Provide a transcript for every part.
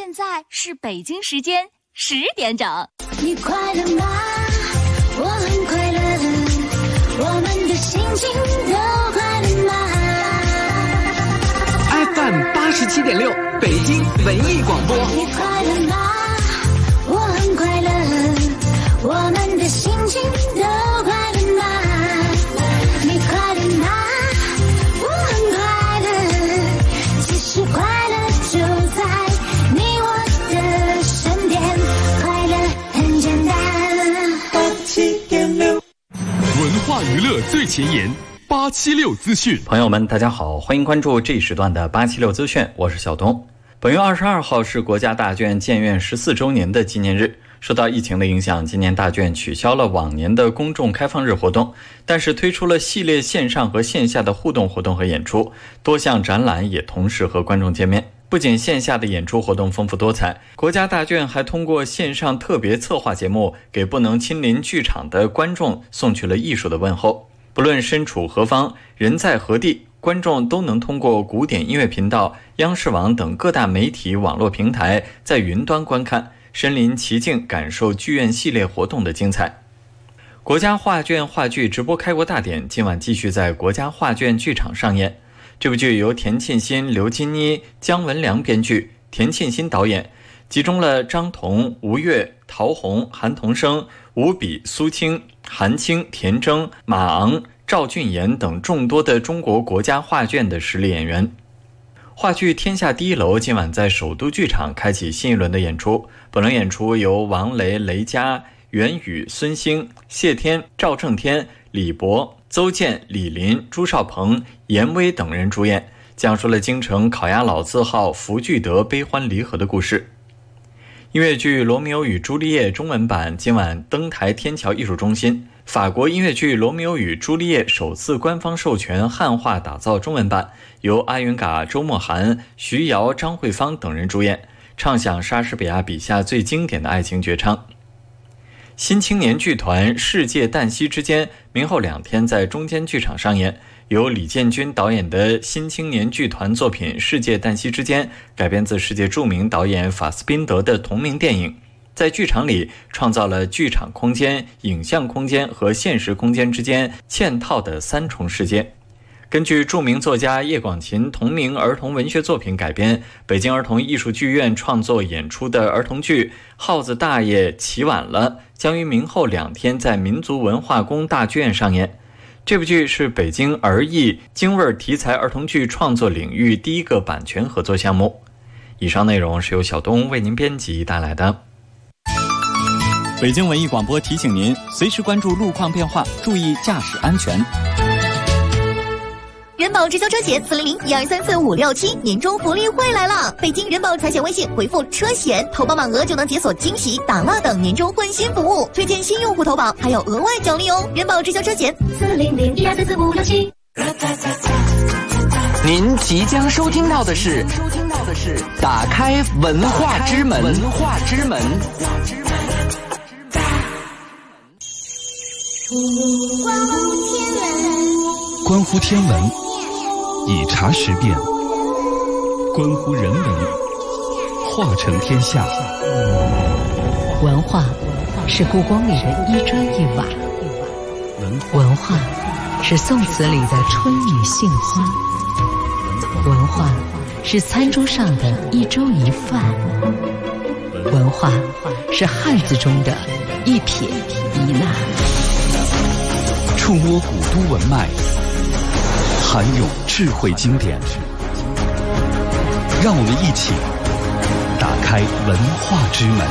现在是北京时间10点整。 你快乐吗？我很快乐，我们的心情都快乐吗？ FM 87.6，北京文艺广播。 你快乐吗？我很快乐，我们的心情都快乐吗？你快乐吗？我很快乐，其实快乐就在你我的身边，快乐很简单。87.6， 文化娱乐最前沿，876资讯。 朋友们大家好，欢迎关注这一时段的876资讯，我是小东。本月22号是国家大剧院建院14周年的纪念日。受到疫情的影响，今年大剧院取消了往年的公众开放日活动，但是推出了系列线上和线下的互动活动和演出，多项展览也同时和观众见面。不仅线下的演出活动丰富多彩，国家大剧院还通过线上特别策划节目，给不能亲临剧场的观众送去了艺术的问候。不论身处何方，人在何地，观众都能通过古典音乐频道、央视网等各大媒体网络平台在云端观看，身临其境感受剧院系列活动的精彩。国家画卷话剧直播开国大典今晚继续在国家画卷剧场上演。这部剧由田沁鑫、刘金妮、姜文良编剧，田沁鑫导演，集中了张彤、吴越、陶虹、韩童生、吴比、苏青、韩青、田铮、马昂、赵俊妍等众多的中国国家画卷的实力演员。话剧《天下第一楼》今晚在首都剧场开启新一轮的演出。本轮演出由王雷、雷佳、袁宇、孙兴、谢天、赵正天、李博、邹健、李林、朱少鹏、严威等人主演，讲述了京城烤鸭老字号福聚德悲欢离合的故事。音乐剧《罗密欧与朱丽叶》中文版今晚登台天桥艺术中心。法国音乐剧《罗密欧与朱丽叶》首次官方授权汉化打造中文版，由阿云嘎、周墨涵、徐瑶、张慧芳等人主演，唱响莎士比亚笔下最经典的爱情绝唱。新青年剧团《世界旦夕之间》明后2天在中间剧场上演，由李建军导演的新青年剧团作品《世界旦夕之间》改编自世界著名导演法斯宾德的同名电影，在剧场里创造了剧场空间、影像空间和现实空间之间嵌套的3重世界。根据著名作家叶广芩同名儿童文学作品改编，北京儿童艺术剧院创作演出的儿童剧《耗子大爷起晚了》将于明后2天在民族文化宫大剧院上演。这部剧是北京儿艺京味题材儿童剧创作领域第一个版权合作项目。以上内容是由小东为您编辑带来的。 北京文艺广播提醒您，随时关注路况变化，注意驾驶安全。 人保直销车险400-1234567年终福利会来了！北京人保财险微信回复车险，投保满额就能解锁惊喜、打蜡等年终换新服务，推荐新用户投保还有额外奖励哦！人保直销车险400-1234567。 您即将收听到的是打开文化之门。 关乎天文，以察时变；关乎人文，化成天下。 文化是故宫里的一砖一瓦，文化是宋词里的春雨杏花，文化是餐桌上的一粥一饭，文化是汉字中的一撇一捺。 触摸古都文脉，涵咏智慧经典，让我们一起打开文化之门。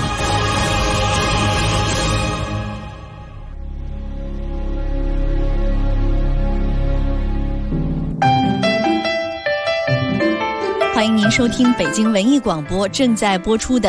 欢迎您收听北京文艺广播正在播出的《打开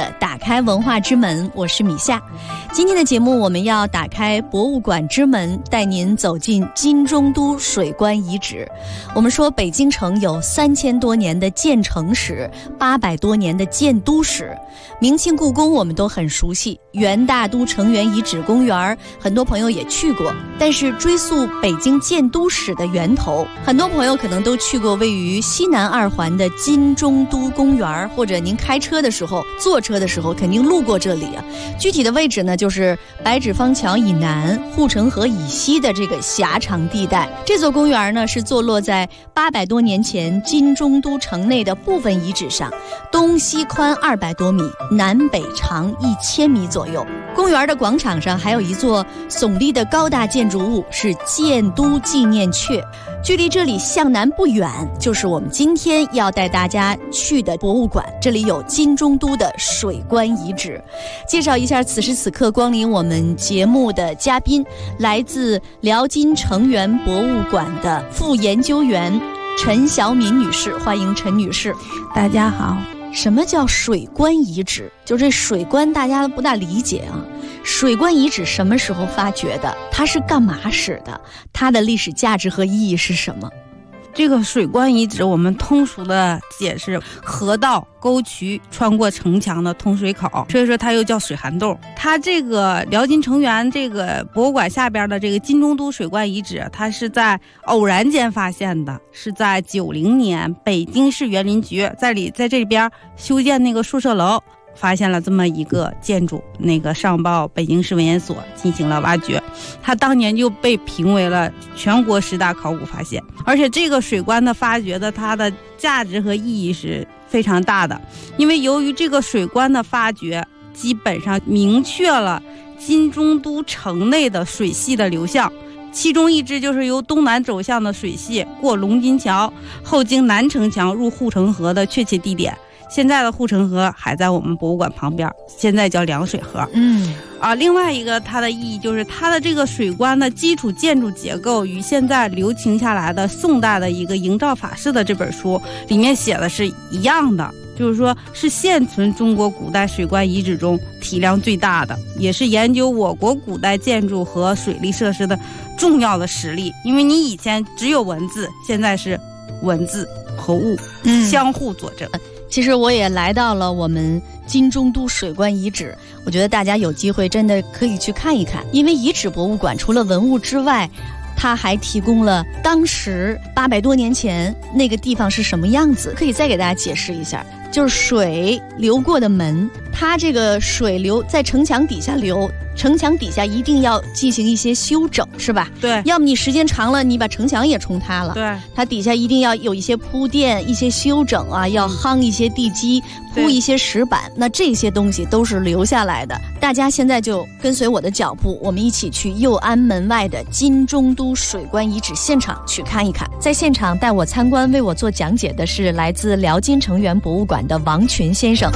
开文化之门，我是米夏。今天的节目我们要打开博物馆之门，带您走进金中都水关遗址。我们说北京城有3000多年的建城史，800多年的建都史。明清故宫我们都很熟悉，元大都城垣遗址公园很多朋友也去过。但是追溯北京建都史的源头，很多朋友可能都去过位于西南2环的金中都公园，或者您开车的时候、坐车的时候肯定路过这里啊。具体的位置呢，就是白纸坊桥以南、护城河以西的这个狭长地带。这座公园呢，是坐落在800多年前金中都城内的部分遗址上，东西宽200多米，南北长1000米左右。公园的广场上还有一座耸立的高大建筑物，是建都纪念阙。距离这里向南不远，就是我们今天要带大家去的博物馆，这里有金中都的水关遗址。介绍一下此时此刻光临我们节目的嘉宾，来自辽金城垣博物馆的副研究员陈小敏女士，欢迎陈女士。 大家好。 什么叫水关遗址？就这水关大家不大理解啊。水关遗址什么时候发掘的？它是干嘛使的？它的历史价值和意义是什么？ 这个水关遗址我们通俗的解释，河道沟渠穿过城墙的通水口，所以说它又叫水涵洞。它这个辽金城垣这个博物馆下边的这个金中都水关遗址，它是在偶然间发现的，是在90年北京市园林局在这边修建那个宿舍楼，发现了这么一个建筑，那个上报北京市文研所进行了挖掘，它当年就被评为了全国10大考古发现。而且这个水关的发掘的它的价值和意义是非常大的，因为由于这个水关的发掘，基本上明确了金中都城内的水系的流向，其中一支就是由东南走向的水系过龙津桥，后经南城墙入护城河的确切地点。现在的护城河还在我们博物馆旁边，现在叫凉水河。另外一个它的意义就是它的这个水关的基础建筑结构与现在流行下来的宋代的一个营造法式的这本书里面写的是一样的，就是说是现存中国古代水关遗址中体量最大的，也是研究我国古代建筑和水利设施的重要的实例。因为你以前只有文字，现在是文字和物相互佐证。 其实我也来到了我们金中都水关遗址，我觉得大家有机会真的可以去看一看，因为遗址博物馆除了文物之外，它还提供了当时800多年前那个地方是什么样子，可以再给大家解释一下。就是水流过的门，它这个水流在城墙底下流，城墙底下一定要进行一些修整，是吧？ 对， 要么你时间长了，你把城墙也冲塌了。 对， 它底下一定要有一些铺垫、一些修整啊，要夯一些地基，铺一些石板，那这些东西都是留下来的。大家现在就跟随我的脚步，我们一起去右安门外的金中都水关遗址现场去看一看。在现场带我参观、为我做讲解的是来自辽金城垣博物馆的王群先生。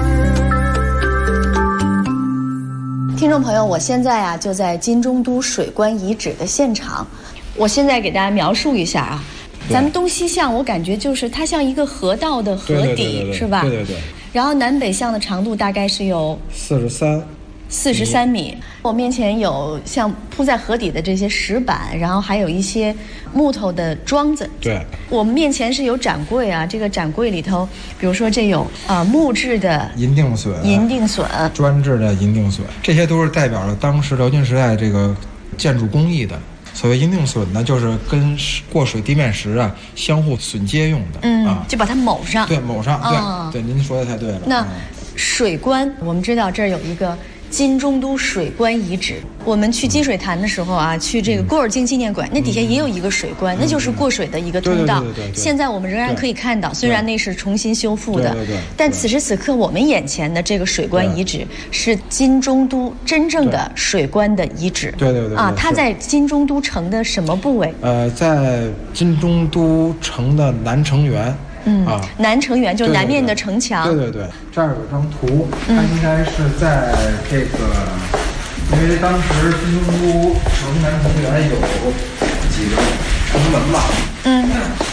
听众朋友，我现在啊就在金中都水关遗址的现场。我现在给大家描述一下啊，咱们东西向我感觉就是它像一个河道的河底，是吧？ 对。 然后南北向的长度大概是有43米。我面前有像铺在河底的这些石板，然后还有一些木头的桩子。 对， 我们面前是有展柜啊，这个展柜里头，比如说这有木质的银锭笋，砖制的银锭笋，这些都是代表了当时辽金时代这个建筑工艺的。所谓银锭笋呢，就是跟过水地面石啊相互榫接用的， 就把它铆上。 对，铆上。对，您说的太对了。 那水关，我们知道这儿有一个金中都水关遗址。我们去积水潭的时候啊，去这个郭尔京纪念馆，那底下也有一个水关，那就是过水的一个通道。 对。 现在我们仍然可以看到，虽然那是重新修复的，但此时此刻我们眼前的这个水关遗址是金中都真正的水关的遗址。 对。 它在金中都城的什么部位？ 在金中都城的南城垣。 南城垣就是南面的城墙。 对，这儿有张图，它应该是在这个，因为当时金中都城南城垣有几个城门嘛，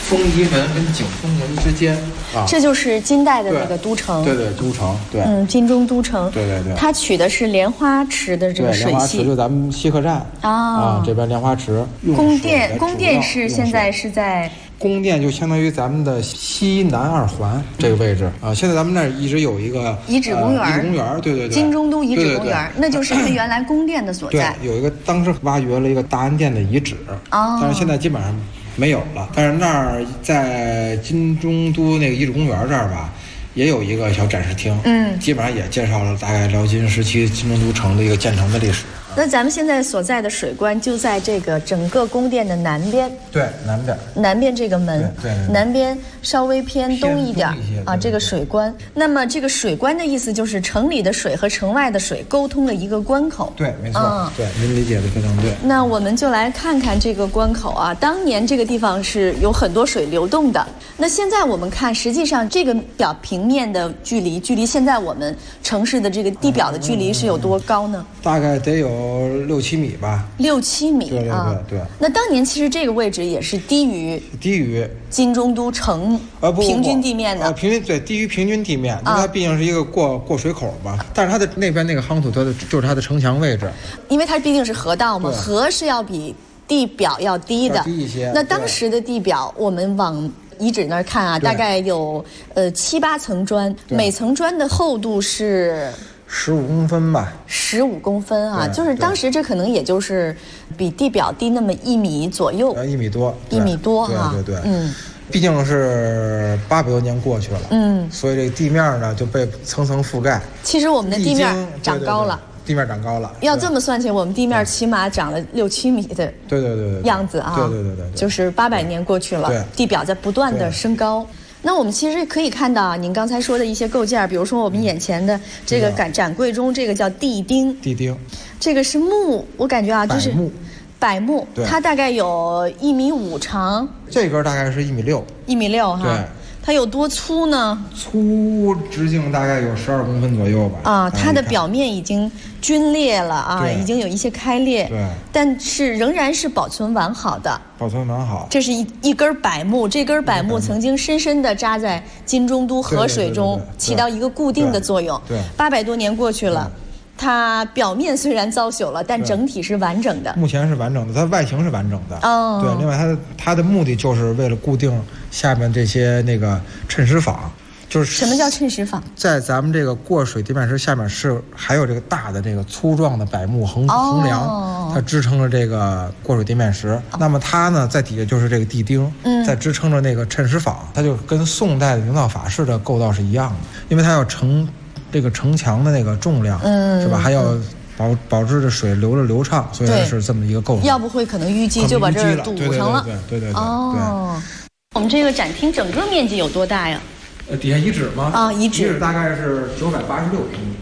丰仪门跟景丰门之间啊， 这就是金代的那个都城。 对，都城，对， 金中都城。 对。 它取的是莲花池的这个水系。 莲花池就咱们西客站啊，这边莲花池。 宫殿是现在是在。 宫殿就相当于咱们的西南二环这个位置啊。现在咱们那儿一直有一个遗址公园， 遗址公园，对， 金中都遗址公园，那就是它原来宫殿的所在。 对，有一个当时挖掘了一个大安殿的遗址，但是现在基本上没有了。但是那儿在金中都那个遗址公园这儿吧，也有一个小展示厅，基本上也介绍了大概辽金时期金中都城的一个建成的历史。 那咱们现在所在的水关就在这个整个宫殿的南边， 对， 南边这个门， 对， 南边稍微偏东一点啊，这个水关。那么这个水关的意思就是城里的水和城外的水沟通了一个关口。 对，没错，对，您理解的非常对。 那我们就来看看这个关口啊，当年这个地方是有很多水流动的。那现在我们看，实际上这个表平面的距离现在我们城市的这个地表的距离是有多高呢？ 大概得有6-7米吧。 6-7米， 对。 那当年其实这个位置也是低于金中都城平均地面的。 低于平均地面，因为它毕竟是一个过水口嘛。但是它的那边那个夯土，就是它的城墙位置。 因为它毕竟是河道嘛，河是要比地表要低的， 低一些。 那当时的地表，我们往遗址那儿看啊，大概有7-8层砖，每层砖的厚度是 15公分吧 ，15公分啊，就是当时这可能也就是比地表低那么1米左右 ，1米多 ，1米多哈， 对，毕竟是800多年过去了，所以这个地面呢就被层层覆盖。 其实我们的地面长高了。 地面长高了， 要这么算起，我们地面起码长了6-7米的样子啊， 对， 就是800年过去了，地表在不断的升高。那我们其实可以看到您刚才说的一些构件，比如说我们眼前的这个展柜中，这个叫地钉，这个是木，我感觉啊，就是柏木，它大概有1.5米长， 这根大概是1.6米 ，1.6米哈。对。它有多粗呢？ 粗直径大概有12公分左右吧。 啊，它的表面已经皲裂了啊，已经有一些开裂。 对， 但是仍然是保存完好的。这是一根柏木，这根柏木曾经深深地扎在金中都河水中，起到一个固定的作用。 对 ，800多年过去了。它表面虽然遭朽了，但整体是完整的。 目前是完整的，它外形是完整的。对，另外它的目的就是为了固定下面这些那个衬石坊。就是什么叫衬石坊？ 在咱们这个过水地面石下面还有这个大的这个粗壮的柏木横梁，它支撑着这个过水地面石。那么它呢，在底下就是这个地钉，在支撑着那个衬石坊。它就跟宋代的营造法式的构造是一样的，因为它要这个城墙的那个重量，是吧？还要保质的水流畅，所以是这么一个构造。 要不会可能淤积，就把这儿堵上了。 对。 我们这个展厅整个面积有多大呀？ 底下遗址吗？ 啊，遗址大概是986平米。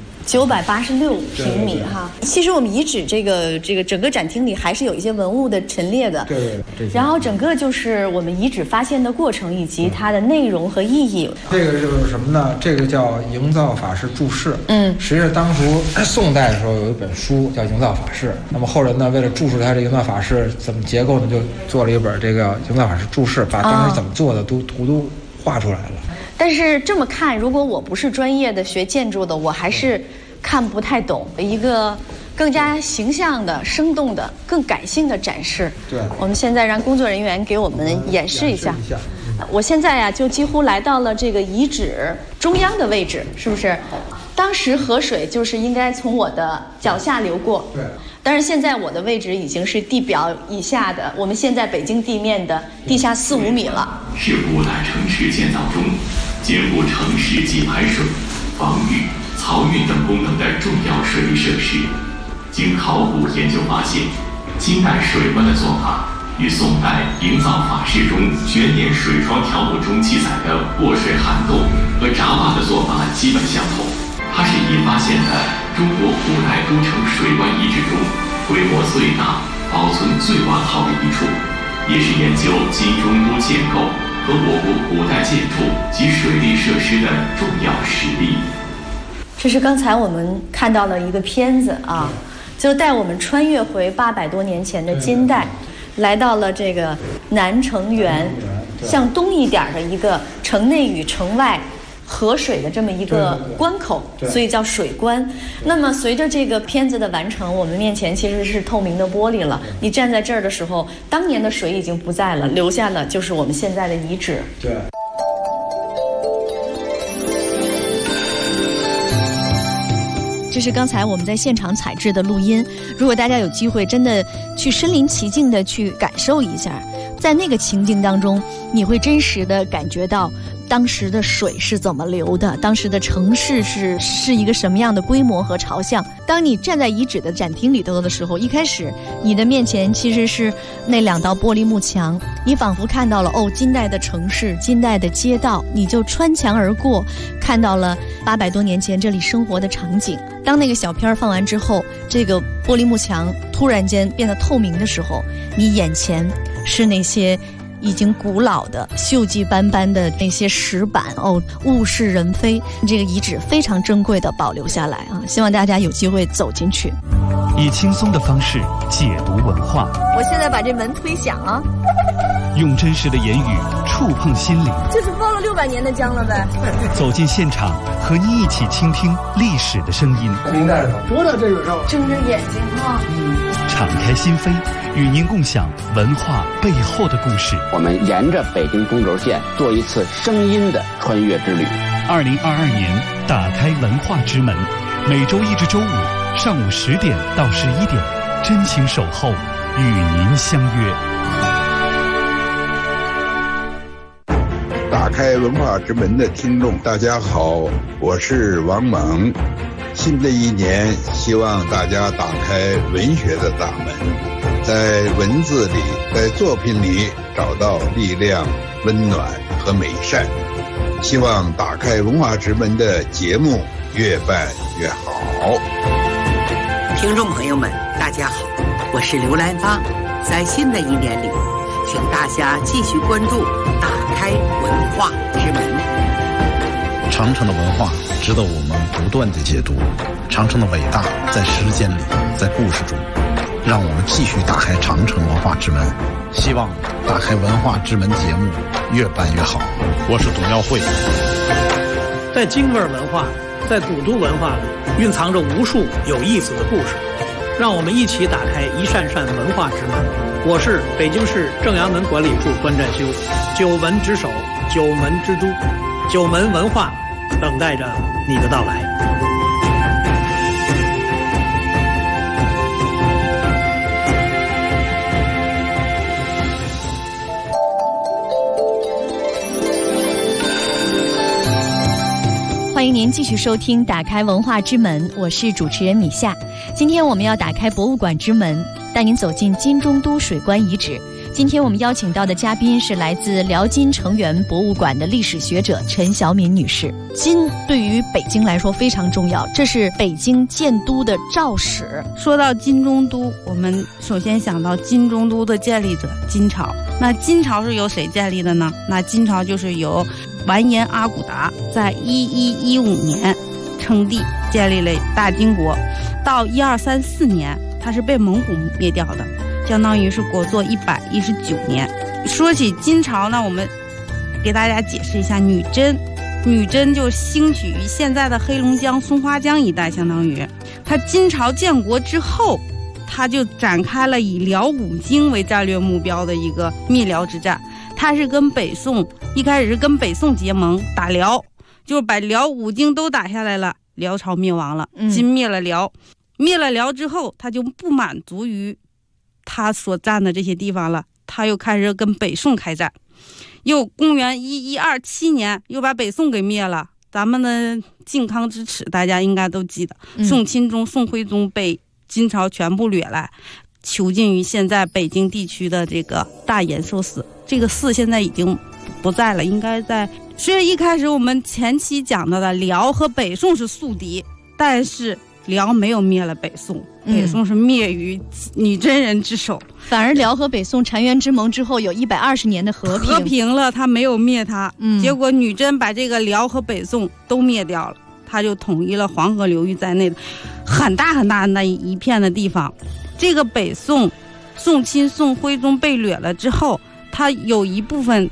986平米哈。其实我们遗址这个整个展厅里还是有一些文物的陈列的。 对。 然后整个就是我们遗址发现的过程以及它的内容和意义。 这个就是什么呢？这个叫《营造法式注释》。实际上当初宋代的时候有一本书叫《营造法式》，那么后人呢为了注释它这营造法式怎么结构呢，就做了一本这个《营造法式注释》，把当时怎么做的图都画出来了。 但是这么看，如果我不是专业的学建筑的，我还是看不太懂一个更加形象的、生动的、更感性的展示。 对， 我们现在让工作人员给我们演示一下。我现在呀，就几乎来到了这个遗址中央的位置，是不是？当时河水就是应该从我的脚下流过。 对。 但是现在我的位置已经是地表以下的，我们现在北京地面的地下4-5米了。 是古代城池建造中兼顾城市及排水、防御、漕运等功能的重要水利设施。经考古研究发现，金代水关的做法与宋代营造法式中卷帘水窗条目中记载的过水涵洞和闸坝的做法基本相同。它是已发现的中国古代都城水关遗址中规模最大、保存最完好的一处，也是研究金中都建构和我国古代建筑及水利设施的重要实例。 这是刚才我们看到的一个片子啊，就带我们穿越回800多年前的金代，来到了这个南城园向东一点的一个城内与城外河水的这么一个关口，所以叫水关。那么随着这个片子的完成，我们面前其实是透明的玻璃了。你站在这儿的时候，当年的水已经不在了，留下了就是我们现在的遗址。 对。 这是刚才我们在现场采制的录音，如果大家有机会真的去身临其境的去感受一下，在那个情境当中，你会真实的感觉到当时的水是怎么流的，当时的城市是一个什么样的规模和朝向。当你站在遗址的展厅里头的时候，一开始你的面前其实是那2道玻璃幕墙，你仿佛看到了近代的城市，近代的街道，你就穿墙而过，看到了800多年前这里生活的场景。当那个小片放完之后，这个玻璃幕墙突然间变得透明的时候，你眼前是那些已经古老的锈迹斑斑的那些石板，物是人非。这个遗址非常珍贵的保留下来啊，希望大家有机会走进去， 以轻松的方式解读文化。 我现在把这门推响啊， 用真实的言语触碰心灵， 就是包了600年的浆了呗。 走进现场，和你一起倾听历史的声音。 明白了，多大这个肉？ 睁着眼睛哈， 敞开心扉，与您共享文化背后的故事。 我们沿着北京中轴线做一次声音的穿越之旅。 2022年打开文化之门，每周1至周5上午10点到11点，真情守候，与您相约。 打开文化之门的听众，大家好，我是王猛。新的一年，希望大家打开文学的大门，在文字里，在作品里找到力量、温暖和美善。希望打开文化之门的节目越办越好。 听众朋友们，大家好，我是刘兰芳。在新的一年里，请大家继续关注打开文化之门。 长城的文化值得我们不断的解读，长城的伟大在时间里，在故事中，让我们继续打开长城文化之门。希望打开文化之门节目越办越好。我是董耀慧。 在京味文化，在古都文化里蕴藏着无数有意思的故事，让我们一起打开一扇扇文化之门。我是北京市正阳门管理处关占修，九门之首，九门之都，九门文化等待着你的到来。 欢迎您继续收听打开文化之门，我是主持人米夏。今天我们要打开博物馆之门，带您走进金中都水关遗址。今天我们邀请到的嘉宾是来自辽金城垣博物馆的历史学者陈晓敏女士。金对于北京来说非常重要，这是北京建都的肇始。 说到金中都，我们首先想到金中都的建立者金朝。那金朝是由谁建立的呢？那金朝就是由完颜阿骨达在1115年称帝，建立了大金国。到1234年，他是被蒙古灭掉的，相当于是国祚119年。说起金朝呢，我们给大家解释一下女真。女真就兴起于现在的黑龙江松花江一带，相当于他金朝建国之后，他就展开了以辽武经为战略目标的一个灭辽之战。他是跟北宋一开始是跟北宋结盟打辽，就是把辽武经都打下来了，辽朝灭亡了，金灭了辽。灭了辽之后，他就不满足于他所占的这些地方了，他又开始跟北宋开战。又公元1127年又把北宋给灭了。咱们的靖康之耻大家应该都记得，宋钦宗、宋徽宗被金朝全部掠来，囚禁于现在北京地区的这个大延寿寺。这个寺现在已经不在了，应该在。虽然一开始我们前期讲到的辽和北宋是宿敌，但是辽没有灭了北宋，北宋是灭于女真人之手。 反而辽和北宋澶渊之盟之后有120年的和平了，他没有灭他。结果女真把这个辽和北宋都灭掉了，他就统一了黄河流域在内的很大很大的一片的地方。这个北宋宋钦、宋徽宗被掠了之后，他有一部分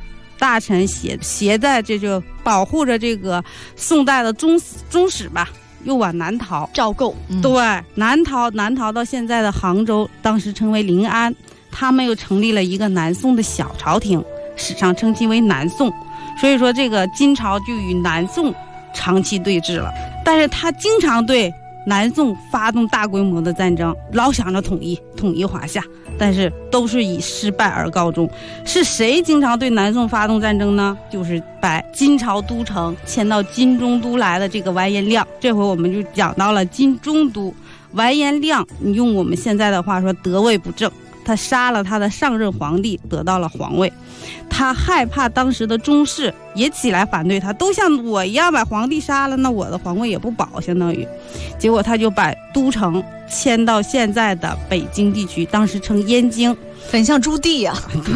大臣携在这就保护着这个宋代的宗室吧，又往南逃， 赵构， 对，南逃到现在的杭州，当时称为临安。他们又成立了一个南宋的小朝廷，史上称其为南宋。所以说这个金朝就与南宋长期对峙了，但是他经常对南宋发动大规模的战争，老想着统一华夏，但是都是以失败而告终。是谁经常对南宋发动战争呢？就是把金朝都城迁到金中都来的这个完颜亮。这回我们就讲到了金中都。完颜亮，你用我们现在的话说，得位不正，他杀了他的上任皇帝，得到了皇位。他害怕当时的宗室也起来反对他，都像我一样把皇帝杀了，那我的皇位也不保，相当于。结果他就把都城迁到现在的北京地区，当时称燕京， 很像朱棣啊。 对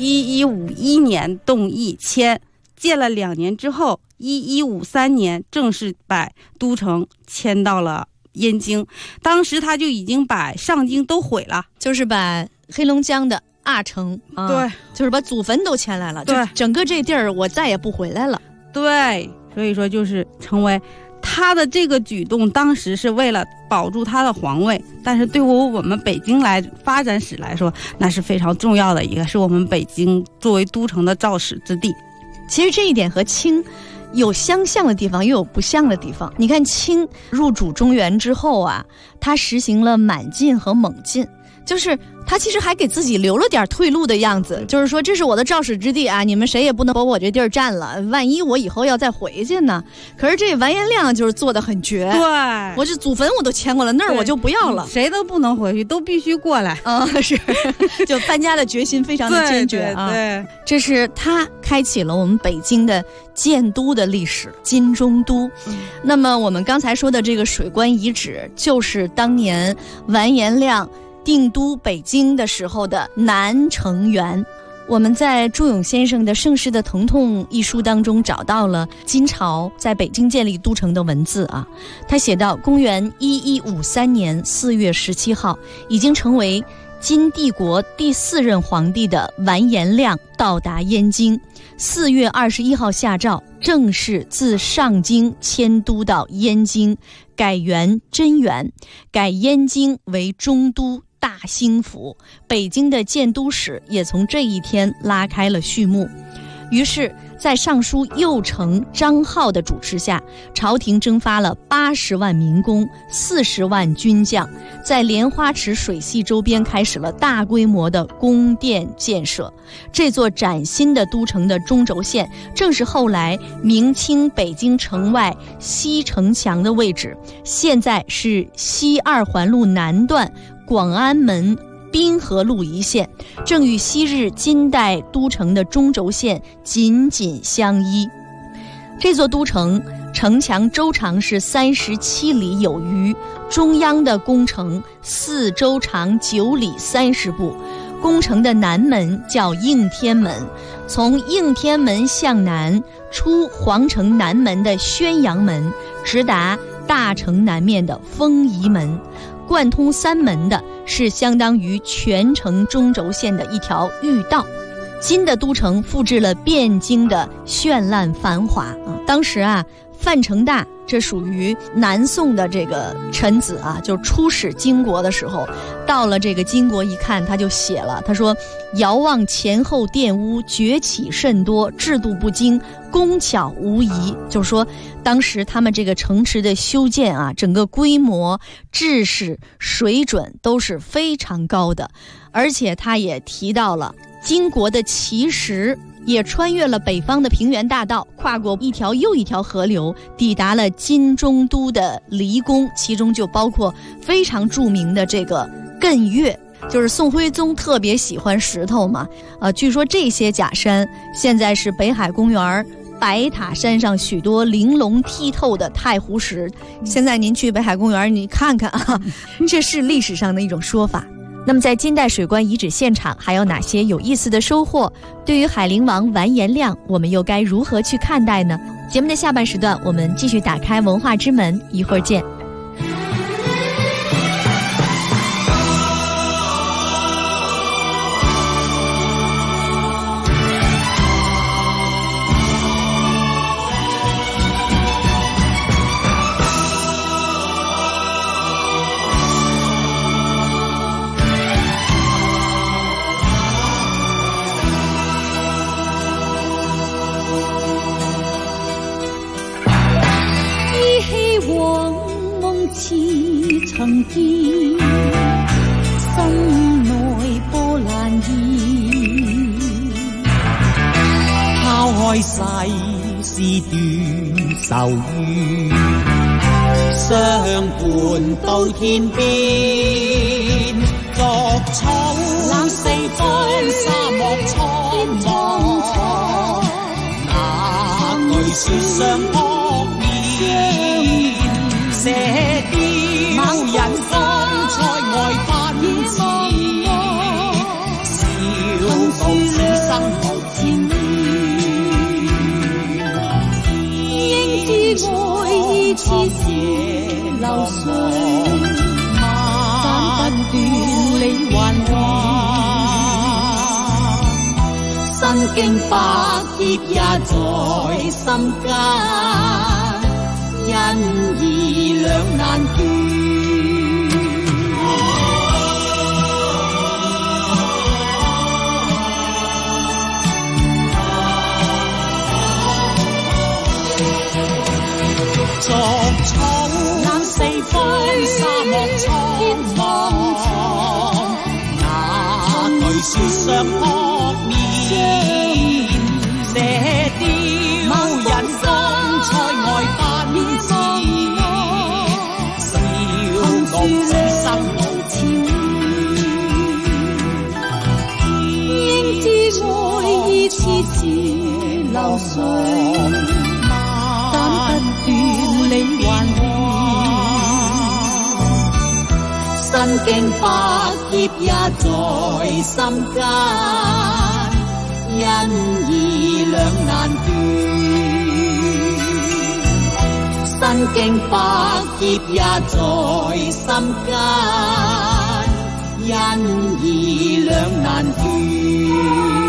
，1151年动议迁，建了2年之后，1153年正式把都城迁到了燕京。当时他就已经把上京都毁了， 就是把黑龙江的阿城， 对， 就是把祖坟都迁来了， 对， 整个这地儿我再也不回来了。 对，所以说就是成为他的这个举动，当时是为了保住他的皇位，但是对于我们北京发展史来说，那是非常重要的一个，是我们北京作为都城的肇始之地。 其实这一点和清有相像的地方，又有不像的地方。你看清入主中原之后啊，他实行了满进和猛进，就是他其实还给自己留了点退路的样子，就是说这是我的肇始之地啊，你们谁也不能把我这地儿占了，万一我以后要再回去呢。可是这完颜亮就是做得很绝， 对， 我这祖坟我都迁过了，那儿我就不要了， 谁都不能回去，都必须过来。 是，就搬家的决心非常的坚决啊。 对， 这是他开启了我们北京的建都的历史，金中都。那么我们刚才说的这个水关遗址，就是当年完颜亮定都北京的时候的南城垣。我们在朱永先生的《盛世的疼痛》一书当中找到了金朝在北京建立都城的文字啊。他写到，公元1153年4月17号，已经成为金帝国第4任皇帝的完颜亮到达燕京，4月21号下诏，正式自上京迁都到燕京，改元贞元，改燕京为中都大兴府。北京的建都史也从这一天拉开了序幕。于是在尚书右丞张浩的主持下，朝廷征发了80万民工，40万军将，在莲花池水系周边开始了大规模的宫殿建设。这座崭新的都城的中轴线，正是后来明清北京城外西城墙的位置，现在是西2环路南段广安门滨河路一线，正与昔日金代都城的中轴线紧紧相依。这座都城城墙周长是37里有余，中央的宫城4周长9里30步。宫城的南门叫应天门，从应天门向南出皇城南门的宣阳门，直达大城南面的丰仪门。贯通3门的是相当于全城中轴线的一条御道。金的都城复制了汴京的绚烂繁华啊！当时啊，范成大这属于南宋的这个臣子啊，就出使金国的时候，到了这个金国一看，他就写了，他说：遥望前后殿屋崛起甚多，制度不精，工巧无疑。就是说当时他们这个城池的修建啊，整个规模、制式、水准都是非常高的。而且他也提到了金国的奇石也穿越了北方的平原大道，跨过一条又一条河流，抵达了金中都的离宫，其中就包括非常著名的这个艮岳，就是宋徽宗特别喜欢石头嘛。据说这些假山现在是北海公园白塔山上许多玲珑剔透的太湖石。现在您去北海公园你看看啊，这是历史上的一种说法。那么在金代水关遗址现场还有哪些有意思的收获？对于海陵王完颜亮，我们又该如何去看待呢？节目的下半时段，我们继续打开文化之门，一会儿见。 曾見，心內波瀾現。拋開世事斷愁怨，相伴到天邊。綠草冷四方，沙漠蒼茫，那句雪上撲面，射雕人生塞外奔馳，笑傲此生無纏綿，應知愛意似夜流水，斬不斷理還亂，身經百劫也在心間，因義兩難斷。逐草冷四方，沙漠蒼茫，那句雪上撲面，射雕人生塞外奔馳，笑傲此生無纏綿，應知愛意似似流水，理還亂，身經百劫也在心間，因義兩難斷。身經百劫也在心間，因義兩難斷。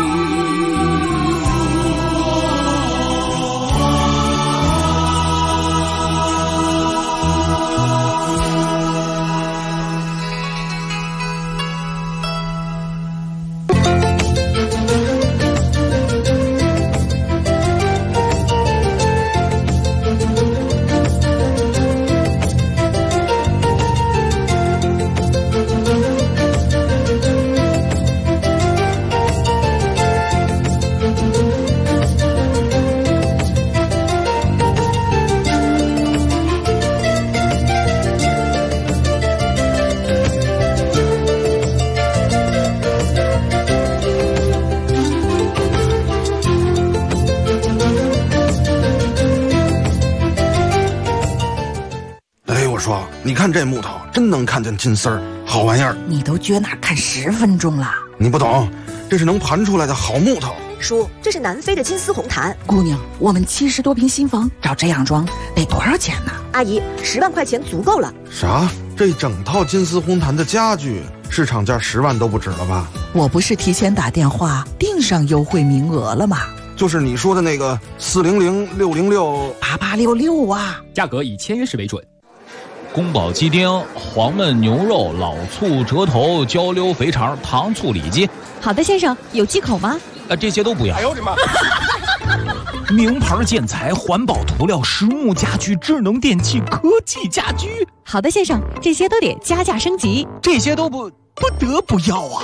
你看这木头，真能看见金丝儿，好玩意儿。 你都撅那看10分钟了， 你不懂，这是能盘出来的好木头。 叔，这是南非的金丝红檀。姑娘，我们70多平新房，照这样装得多少钱呢？ 阿姨，10万块钱足够了。 啥？这整套金丝红檀的家具，市场价10万都不止了吧？ 我不是提前打电话订上优惠名额了吗？ 就是你说的那个400、606、 8866啊， 价格以签约时为准。宫保鸡丁、黄焖牛肉、老醋折头、焦溜肥肠、糖醋里脊。 好的，先生，有忌口吗？ 这些都不要。 哎呦我的妈！ 名牌建材、环保涂料、实木家居、智能电器、科技家居。 好的，先生，这些都得加价升级。 这些都不得不要啊！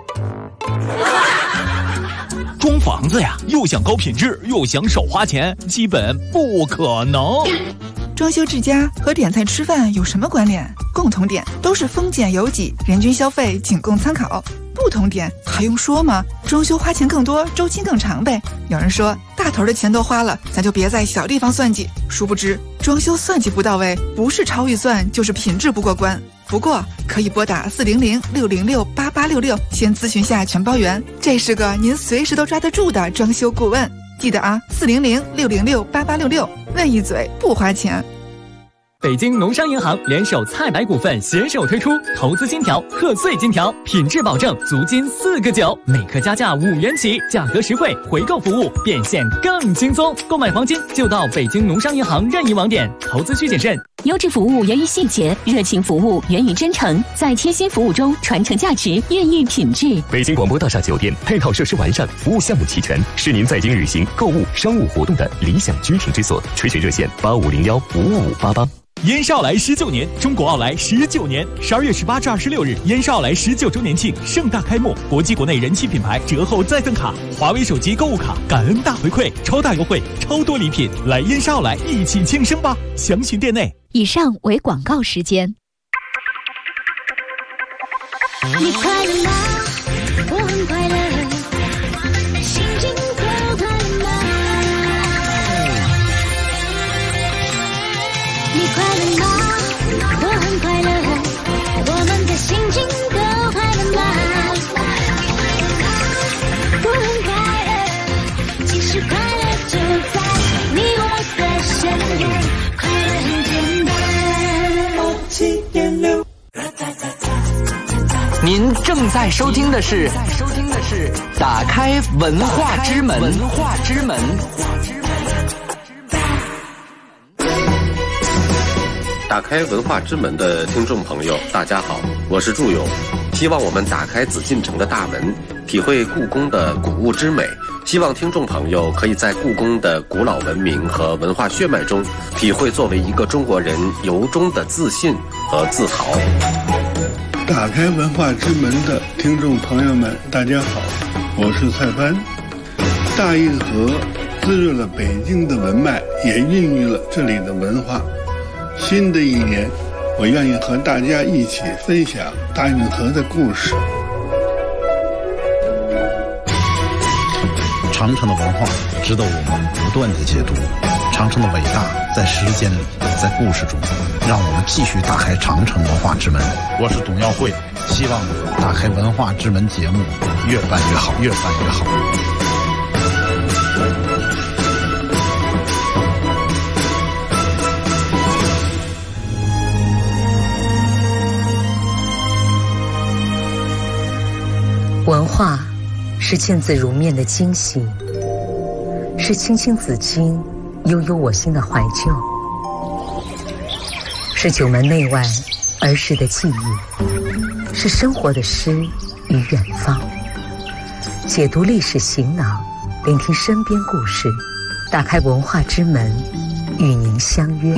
装房子呀，又想高品质，又想少花钱，基本不可能。 装修之家和点菜吃饭有什么关联？共同点都是丰俭由己，人均消费仅供参考。不同点还用说吗？装修花钱更多，周期更长呗。有人说大头的钱都花了，咱就别在小地方算计。殊不知装修算计不到位，不是超预算就是品质不过关。不过可以拨打400-606-8866，先咨询下全包员，这是个您随时都抓得住的装修顾问。记得啊，400-606-8866，问一嘴不花钱。 北京农商银行联手菜百股份携手推出投资金条、贺岁金条，品质保证，足金4个9，每克加价5元起，价格实惠，回购服务变现更轻松。购买黄金就到北京农商银行任意网点，投资需谨慎。 优质服务源于细节，热情服务源于真诚，在贴心服务中传承价值，孕育品质。 北京广播大厦酒店配套设施完善，服务项目齐全，是您在京旅行、购物、商务活动的理想居停之所。垂询热线8501-55588。 燕少来19年，中国奥莱19年，12月18至26日，燕少来19周年庆盛大开幕，国际国内人气品牌折后再赠卡，华为手机购物卡，感恩大回馈，超大优惠，超多礼品，来燕少来一起庆生吧！详询店内。 以上为广告时间。 你快乐吗？我很快乐，心情都快乐吗？你快乐吗？我很快乐，我们的心情都快乐吗？我很快乐，其实快乐就在你我的身边，快乐很简单。7.6。 您正在收听的是打开文化之门。 打开文化之门的听众朋友，大家好，我是祝勇。希望我们打开紫禁城的大门，体会故宫的古物之美。希望听众朋友可以在故宫的古老文明和文化血脉中，体会作为一个中国人由衷的自信和自豪。 打开文化之门的听众朋友们，大家好，我是蔡帆。大运河滋润了北京的文脉，也孕育了这里的文化。新的一年，我愿意和大家一起分享大运河的故事。 长城的文化值得我们不断的解读，长城的伟大在时间里，在故事中，让我们继续打开长城文化之门。我是董耀慧，希望打开文化之门节目越办越好，越办越好。 文化是见字如面的惊喜，是青青子衿、悠悠我心的怀旧，是九门内外儿时的记忆，是生活的诗与远方。解读历史行囊，聆听身边故事，打开文化之门，与您相约。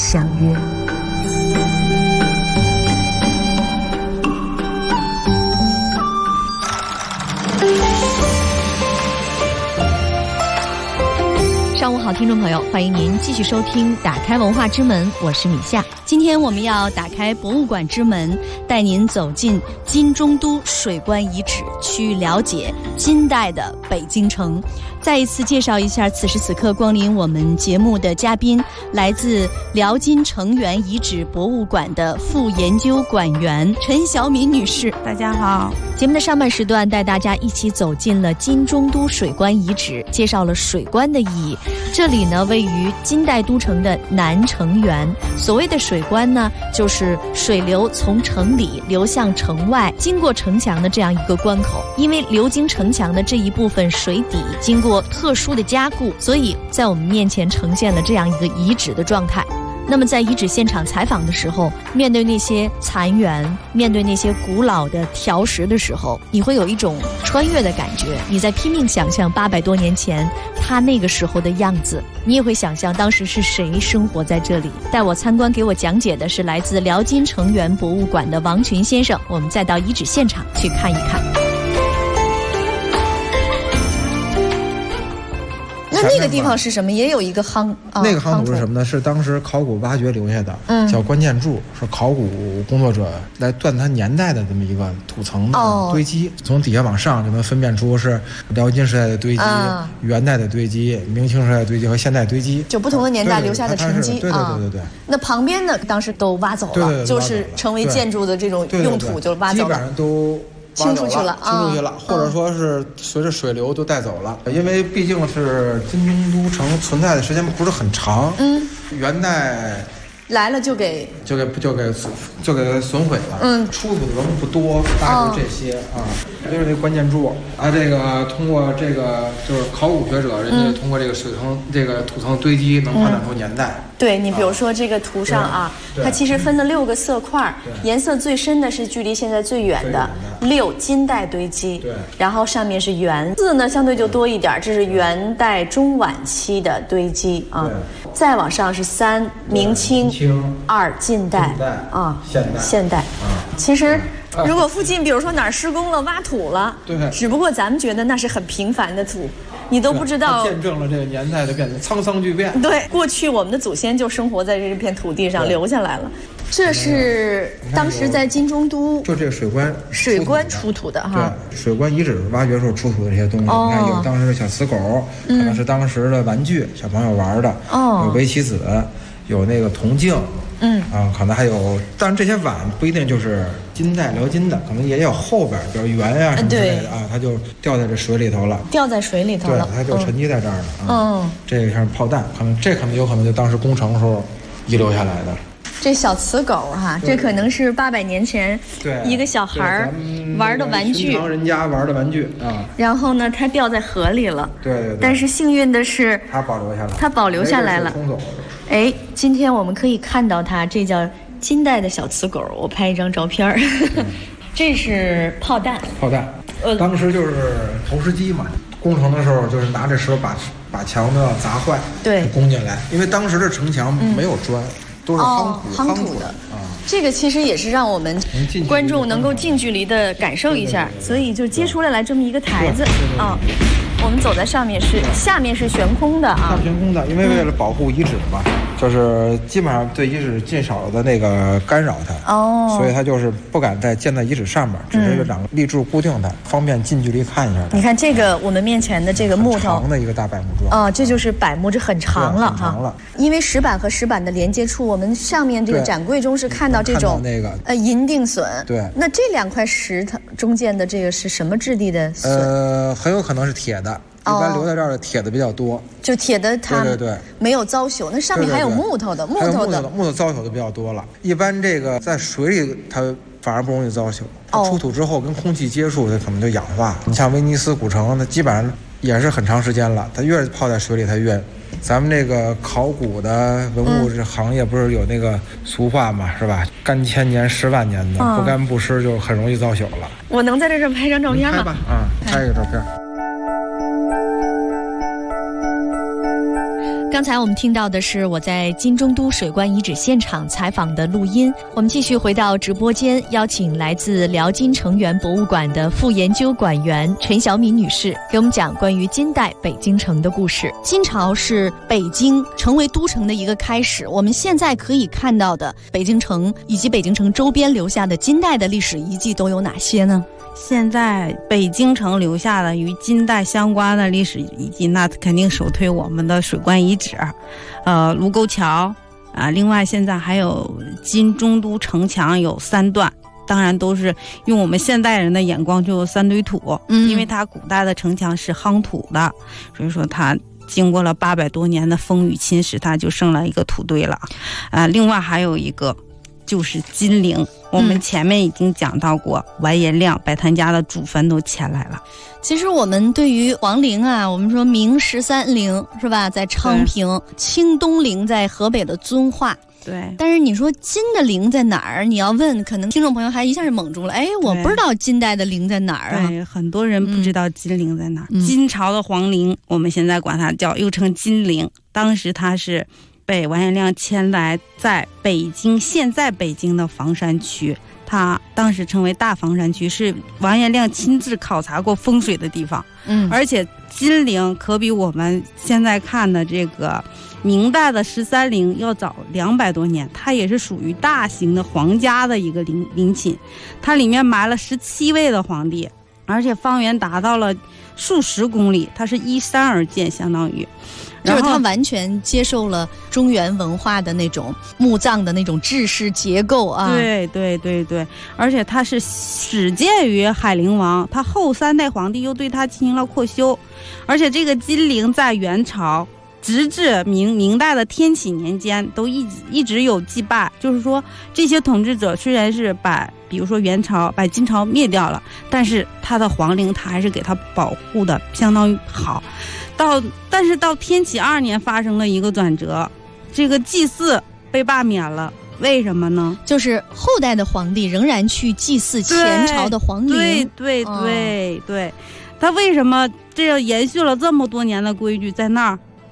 上午好，听众朋友，欢迎您继续收听打开文化之门，我是米夏。今天我们要打开博物馆之门，带您走进金中都水关遗址，去了解金代的北京城。再一次介绍一下此时此刻光临我们节目的嘉宾，来自辽金城垣遗址博物馆的副研究馆员陈小敏女士。 大家好。 节目的上半时段带大家一起走进了金中都水关遗址，介绍了水关的意义。这里呢，位于金代都城的南城垣。所谓的水关呢，就是水流从城里流向城外，经过城墙的这样一个关口。因为流经城墙的这一部分水底经过特殊的加固，所以在我们面前呈现了这样一个遗址的状态。那么在遗址现场采访的时候，面对那些残垣，面对那些古老的条石的时候，你会有一种穿越的感觉。你在拼命想象800多年前他那个时候的样子，你也会想象当时是谁生活在这里。带我参观给我讲解的是来自辽金城垣博物馆的王群先生。我们再到遗址现场去看一看。那个地方是什么？也有一个夯， 那个夯土是什么呢？是当时考古挖掘留下的，叫关键柱，是考古工作者来断它年代的这么一个土层的堆积，从底下往上就能分辨出是辽金时代的堆积、元代的堆积、明清时代的堆积和现代堆积， 就不同的年代留下的沉积。 对。 那旁边呢，当时都挖走了， 对， 就是成为建筑的这种用途就挖走了， 基本上都清出去了， 或者说是随着水流都带走了。因为毕竟是金中都城存在的时间不是很长，元代来了就给损毁了，出土的文物不多，大概就这些就是这关键柱这个通过这个就是考古学者，人家通过这个水层、这个土层堆积能判断出年代。 对，你比如说这个图上它其实分了6个色块，颜色最深的是距离现在最远的6，金代堆积，然后上面是元，4呢相对就多一点，这是元代中晚期的堆积再往上是3明清，2近代啊，现代。其实如果附近比如说哪儿施工了、挖土了， 对， 只不过咱们觉得那是很平凡的土，你都不知道见证了这个年代的变得沧桑巨变。 对，过去我们的祖先就生活在这片土地上留下来了。这是当时在金中都， 就这个水关出土的哈。 对，水关遗址挖掘时候出土的这些东西，你看有当时的小瓷狗，可能是当时的玩具，小朋友玩的，有围棋子，有那个铜镜，可能还有，当然这些碗不一定就是金代辽金的，可能也有后边，比如圆呀什么之类的它就掉在这水里头了， 掉在水里头了， 对，它就沉积在这儿了。这个像炮弹，可能有可能就当时工程时候遗留下来的。 这小瓷狗哈，这可能是800年前一个小孩玩的玩具， 寻常人家玩的玩具啊。 然后呢，它掉在河里了。 对。 但是幸运的是， 它保留下来了。 哎，今天我们可以看到它，这叫金代的小瓷狗。我拍一张照片这是炮弹。当时就是投石机嘛，工程的时候就是拿着石头把墙都要砸坏， 对， 攻进来。因为当时的城墙没有砖。都是夯土的这个其实也是让我们观众能够近距离的感受一下，所以就接出来这么一个台子啊。我们走在上面下面是悬空的啊， 悬空的，因为为了保护遗址嘛，就是基本上对遗址尽少的那个干扰它所以它就是不敢再建在遗址上面，只是两个立柱固定它，方便近距离看一下它。 你看这个我们面前的这个木头， 长的一个大柏木桩这就是柏木，这很长了哈。因为石板和石板的连接处，我们上面这个展柜中是看到这种那个银锭笋。 对， 那这2块石头中间的这个是什么质地的笋？ 很有可能是铁的。一般留在这儿的铁的比较多， 就铁的它没有遭朽，那上面还有木头的，木头遭朽的比较多了。一般这个在水里它反而不容易遭朽，它出土之后跟空气接触，它可能就氧化。你像威尼斯古城，它基本上也是很长时间了，它越泡在水里它越。咱们这个考古的文物这行业不是有那个俗话嘛，是吧？干千年10万年的，不干不湿就很容易遭朽了。 我能在这拍张照片吗？ 拍吧，拍一个照片。 刚才我们听到的是我在金中都水关遗址现场采访的录音。我们继续回到直播间，邀请来自辽金城垣博物馆的副研究馆员陈小敏女士给我们讲关于金代北京城的故事。金朝是北京成为都城的一个开始，我们现在可以看到的北京城以及北京城周边留下的金代的历史遗迹都有哪些呢？ 现在北京城留下的与金代相关的历史遗迹，那肯定首推我们的水关遗址，卢沟桥另外现在还有金中都城墙有3段，当然都是用我们现代人的眼光就有3堆土，因为它古代的城墙是夯土的，所以说它经过了800多年的风雨侵蚀，它就剩了一个土堆了。另外还有一个就是金陵，我们前面已经讲到过，完颜亮摆摊家的祖坟都迁来了。 其实我们对于皇陵我们说明13陵是吧，在昌平，清东陵在河北的遵化。 对， 但是你说金的陵在哪儿？你要问，可能听众朋友还一下就蒙住了。我不知道金代的陵在哪儿啊？ 对，很多人不知道金陵在哪儿。金朝的皇陵，我们现在管它又称金陵。当时它是被完颜亮迁来，在北京现在北京的房山区，它当时称为大房山区，是完颜亮亲自考察过风水的地方。而且金陵可比我们现在看的这个明代的13陵要早200多年，它也是属于大型的皇家的一个陵寝，它里面埋了17位的皇帝，而且方圆达到了数十公里，它是依山而建，相当于就是它完全接受了中原文化的那种墓葬的那种制式结构啊。 对对对对，而且它是始建于海陵王，他后3代皇帝又对它进行了扩修，而且这个金陵在元朝直至明代的天启年间都一直有祭拜，就是说这些统治者虽然是比如说元朝把金朝灭掉了，但是他的皇陵他还是给他保护的相当于好。但是到天启2年发生了一个转折，这个祭祀被罢免了。为什么呢？ 就是后代的皇帝仍然去祭祀前朝的皇陵。 对对对对，他为什么这样延续了这么多年的规矩在那儿？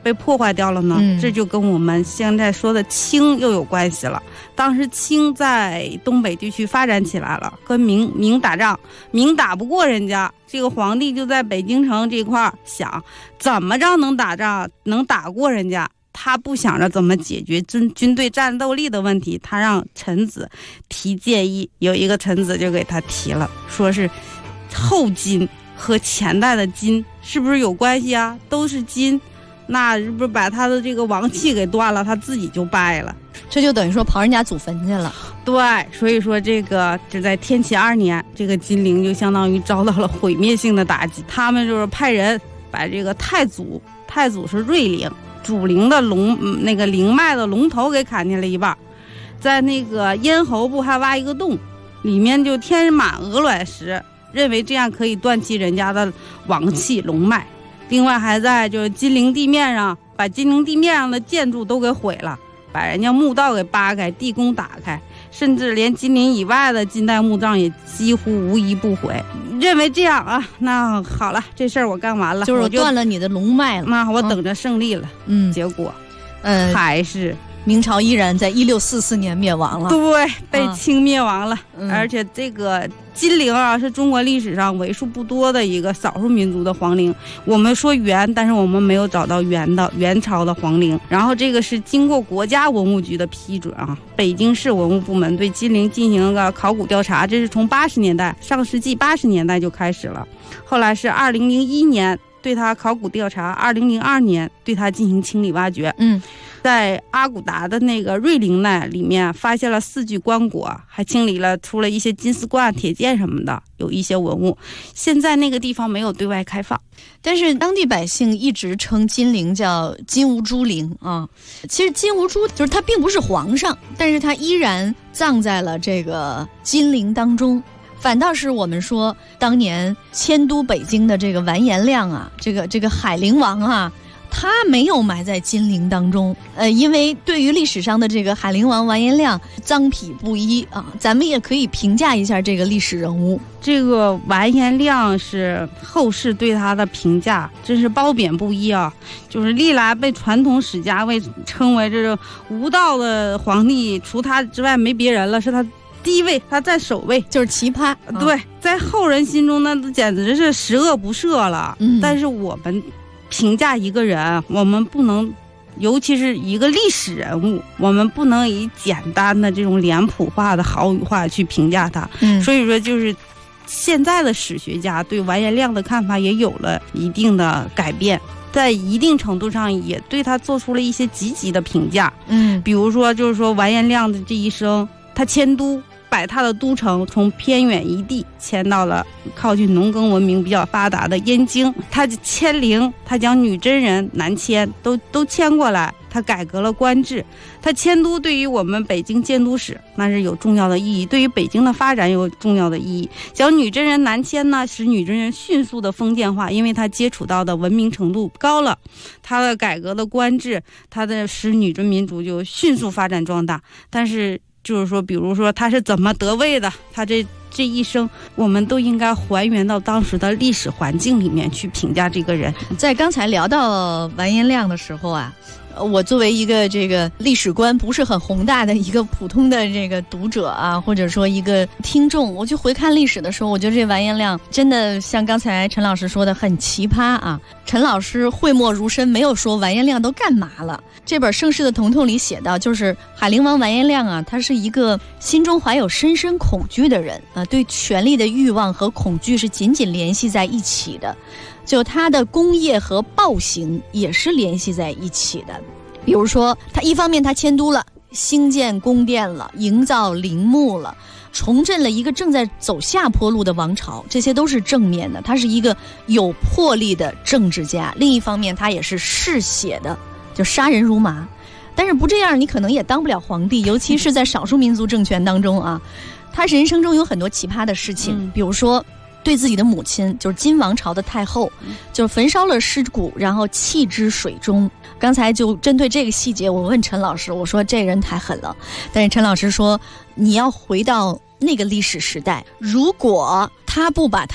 被破坏掉了呢？这就跟我们现在说的清又有关系了。当时清在东北地区发展起来了，跟明打仗，明打不过人家，这个皇帝就在北京城这块想怎么着能打仗，能打过人家。他不想着怎么解决军队战斗力的问题，他让臣子提建议，有一个臣子就给他提了，说是后金和前代的金是不是有关系啊？都是金，那是不是把他的这个王气给断了，他自己就败了， 这就等于说刨人家祖坟去了。 对，所以说这个只在天启2年，这个金陵就相当于遭到了毁灭性的打击。他们就是派人把这个太祖是瑞陵，主陵的那个陵脉的龙头给砍下了一半，在那个咽喉部还挖一个洞，里面就填满鹅卵石，认为这样可以断其人家的王气龙脉。另外还在就是金陵地面上把金陵地面上的建筑都给毁了，把人家墓道给扒开，地宫打开，甚至连金陵以外的近代墓葬也几乎无一不毁。认为这样啊，那好了，这事儿我干完了， 就是断了你的龙脉了。 那我等着胜利了。结果还是明朝依然在1644年灭亡了。 对，被清灭亡了。而且这个金陵啊，是中国历史上为数不多的一个少数民族的皇陵。我们说元，但是我们没有找到元朝的皇陵。然后这个是经过国家文物局的批准啊，北京市文物部门对金陵进行了考古调查，这是从上世纪80年代就开始了。后来是2001年对它考古调查，2002年对它进行清理挖掘。在阿骨达的那个瑞陵内里面发现了4具棺椁，还清理了出了一些金丝冠、铁剑什么的，有一些文物。现在那个地方没有对外开放， 但是当地百姓一直称金陵叫金兀术陵啊。其实金兀术就是他并不是皇上，但是他依然葬在了这个金陵当中。反倒是我们说当年迁都北京的这个完颜亮啊，这个海陵王啊，他没有埋在金陵当中，因为对于历史上的这个海陵王完颜亮臧否不一啊，咱们也可以评价一下这个历史人物。 这个完颜亮是后世对他的评价真是褒贬不一啊，就是历来被传统史家称为这个无道的皇帝，除他之外没别人了，是他第一位，他在首位， 就是奇葩。 对，在后人心中那简直是十恶不赦了。但是我们评价一个人，我们不能，尤其是一个历史人物，我们不能以简单的这种脸谱化的豪语话去评价他。所以说就是现在的史学家对完颜亮的看法也有了一定的改变，在一定程度上也对他做出了一些积极的评价。比如说就是说完颜亮的这一生，他迁都，把他的都城从偏远一地迁到了靠近农耕文明比较发达的燕京。他迁陵，他将女真人南迁都迁过来，他改革了官制。他迁都对于我们北京建都史那是有重要的意义，对于北京的发展有重要的意义。将女真人南迁呢，使女真人迅速的封建化，因为他接触到的文明程度高了，他的改革的官制，他的使女真民族就迅速发展壮大。但是就是说比如说他是怎么得位的，他这一生我们都应该还原到当时的历史环境里面去评价这个人。 在刚才聊到完颜亮的时候啊，我作为一个这个历史观不是很宏大的一个普通的这个读者啊，或者说一个听众，我去回看历史的时候，我觉得这完颜亮真的像刚才陈老师说的很奇葩啊。陈老师讳莫如深，没有说完颜亮都干嘛了。这本《盛世的疼痛》里写到，就是海陵王完颜亮啊，他是一个心中怀有深深恐惧的人啊，对权力的欲望和恐惧是紧紧联系在一起的。就他的功业和暴行也是联系在一起的。比如说他一方面他迁都了，兴建宫殿了，营造陵墓了，重振了一个正在走下坡路的王朝，这些都是正面的，他是一个有魄力的政治家。另一方面他也是嗜血的，就杀人如麻。但是不这样你可能也当不了皇帝，尤其是在少数民族政权当中啊。他人生中有很多奇葩的事情，比如说对自己的母亲，就是金王朝的太后，就是焚烧了尸骨，然后弃之水中。刚才就针对这个细节，我问陈老师，我说这人太狠了。但是陈老师说，你要回到那个历史时代，如果他不把他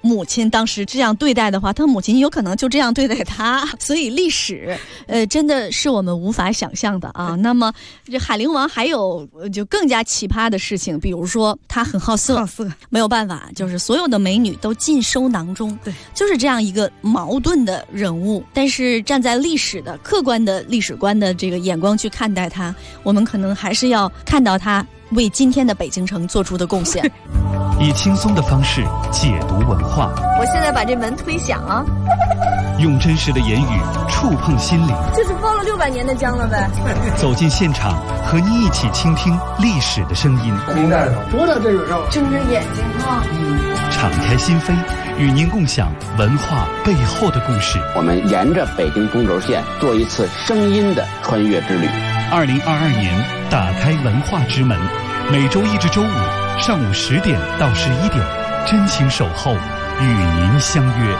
母亲当时这样对待的话，他母亲有可能就这样对待他。所以历史真的是我们无法想象的啊。那么这海陵王还有就更加奇葩的事情，比如说他很好色，没有办法，就是所有的美女都尽收囊中，对，就是这样一个矛盾的人物。但是站在历史的客观的历史观的这个眼光去看待他，我们可能还是要看到他为今天的北京城做出的贡献。 以轻松的方式解读文化， 我现在把这门推响啊， 用真实的言语触碰心灵， 这是包了600年的姜了呗。 走进现场，和你一起倾听历史的声音。 明白了，说到这个时候， 睁着眼睛啊， 敞开心扉，与您共享文化背后的故事。 我们沿着北京中轴线做一次声音的穿越之旅。 2022年打开文化之门，每周一至周五上午10点到11点，真情守候，与您相约。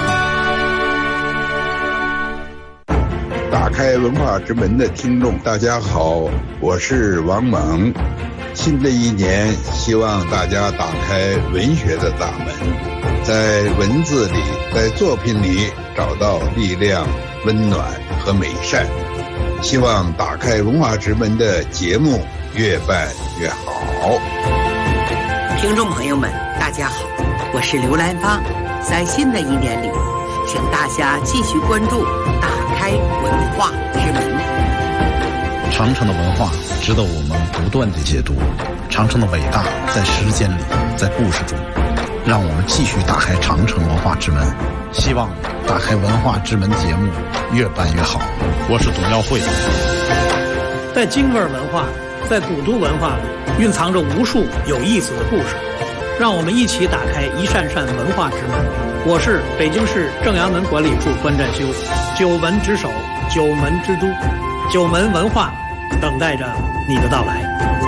打开文化之门的听众，大家好，我是王猛。新的一年，希望大家打开文学的大门，在文字里，在作品里找到力量、温暖和美善。希望打开文化之门的节目越办越好。 听众朋友们，大家好，我是刘兰芳。在新的一年里，请大家继续关注打开文化之门。 长城的文化值得我们不断的解读，长城的伟大在时间里，在故事中，让我们继续打开长城文化之门。希望打开文化之门节目越办越好。我是董耀慧。 在京味文化，在古都文化里蕴藏着无数有意思的故事，让我们一起打开一扇扇文化之门。我是北京市正阳门管理处关占修，九门之首，九门之都，九门文化等待着你的到来。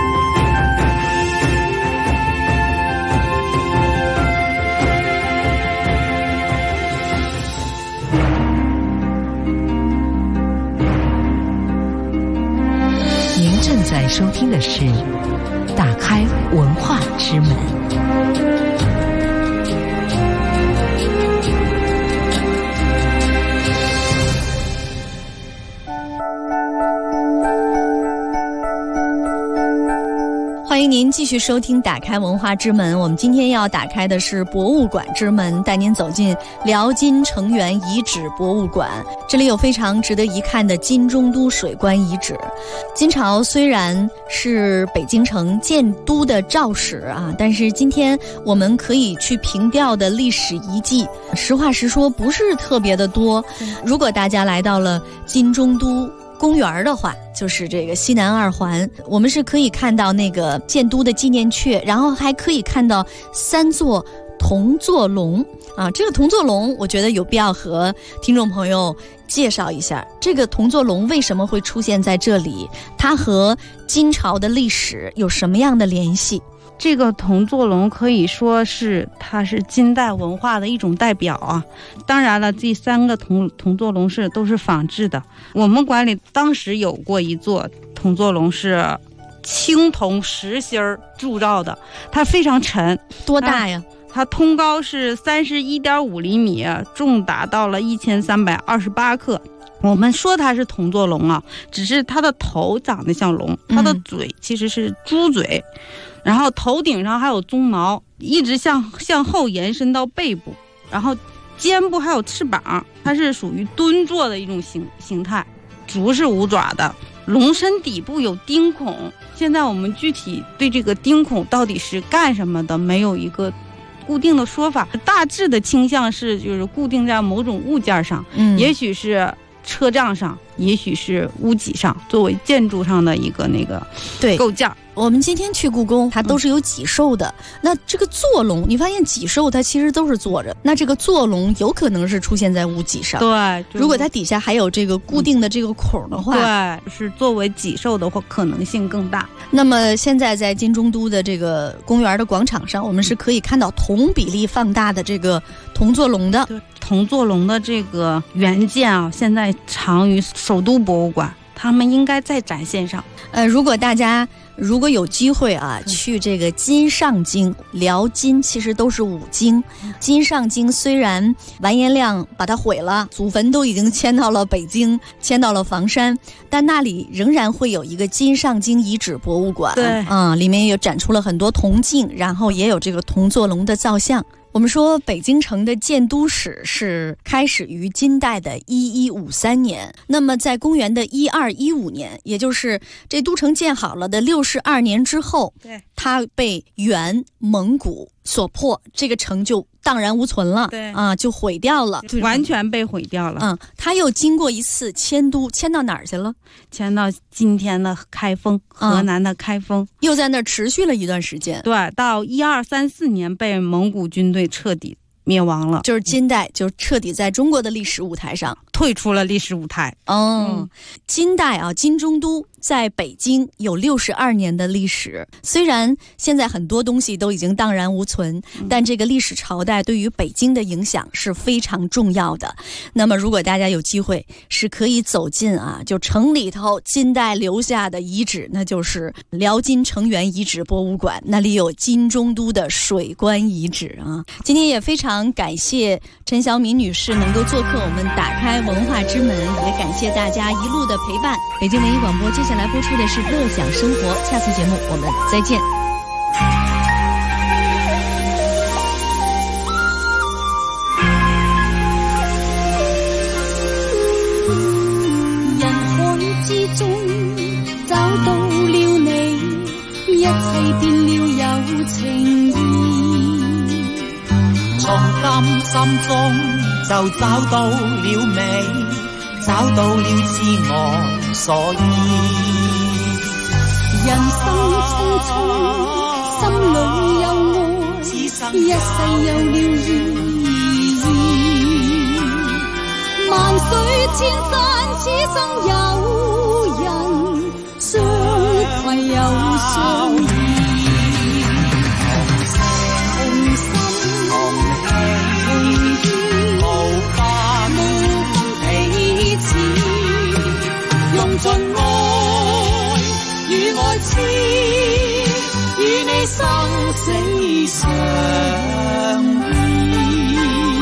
您正在收听的是《打开文化之门》。 欢迎您继续收听打开文化之门。我们今天要打开的是博物馆之门，带您走进辽金城垣遗址博物馆。这里有非常值得一看的金中都水关遗址。金朝虽然是北京城建都的肇始啊，但是今天我们可以去凭吊的历史遗迹，实话实说不是特别的多。如果大家来到了金中都公园的话，就是这个西南二环，我们是可以看到那个建都的纪念阙，然后还可以看到3座铜座龙啊。这个铜座龙我觉得有必要和听众朋友介绍一下，这个铜座龙为什么会出现在这里，它和金朝的历史有什么样的联系。 这个铜座龙可以说是它是金代文化的一种代表啊。当然了，这3个铜座龙都是仿制的。我们馆里当时有过一座铜座龙是青铜实心铸造的，它非常沉。 多大呀？ 它通高是31.5厘米，重达到了1328克。我们说它是铜座龙啊，只是它的头长得像龙，它的嘴其实是猪嘴，然后头顶上还有鬃毛，一直向后延伸到背部，然后肩部还有翅膀，它是属于蹲坐的一种形态，足是无爪的。龙身底部有钉孔，现在我们具体对这个钉孔到底是干什么的没有一个固定的说法，大致的倾向是就是固定在某种物件上，也许是车帐上，也许是屋脊上，作为建筑上的一个那个构件。 我们今天去故宫，它都是有脊兽的。那这个坐龙，你发现脊兽它其实都是坐着，那这个坐龙有可能是出现在屋脊上。 对， 如果它底下还有这个固定的这个孔的话， 对，是作为脊兽的话可能性更大。 那么现在在金中都的这个公园的广场上，我们是可以看到同比例放大的这个铜座龙的。 铜座龙的这个原件啊，现在藏于首都博物馆。 他们应该再展现上。 如果大家有机会啊，去这个金上京，辽金其实都是五经。金上京虽然完颜亮把它毁了，祖坟都已经迁到了北京，迁到了房山，但那里仍然会有一个金上京遗址博物馆。 对， 里面也展出了很多铜镜，然后也有这个铜座龙的造像。我们说北京城的建都史是开始于金代的1153年，那么在公元的1215年，也就是这都城建好了的62年之后， 对， 它被元蒙古所破，这个城就荡然无存了， 对就毁掉了， 完全被毁掉了。 它又经过一次迁都，迁到哪儿去了？ 迁到今天的开封，河南的开封， 又在那儿持续了一段时间。 对，到1234年被蒙古军队彻底灭亡了， 就是金代就彻底在中国的历史舞台上退出了历史舞台。 金代啊，金中都在北京有62年的历史。虽然现在很多东西都已经荡然无存，但这个历史朝代对于北京的影响是非常重要的。那么如果大家有机会是可以走进就城里头金代留下的遗址，那就是辽金城垣遗址博物馆，那里有金中都的水关遗址啊。今天也非常感谢陈小敏女士能够做客我们打开文化之门，也感谢大家一路的陪伴。北京文艺广播接下来播出的是乐享生活，下次节目我们再见。 人海之中找到了你，一切變了有情意， 從今心中就找到了美，找到了知我所依。 人生匆匆，心裏有愛，一世有了意義。萬水千山，此生有人相攜又相依。同心同意，無分彼此，用盡愛與愛痴，與你生死相依。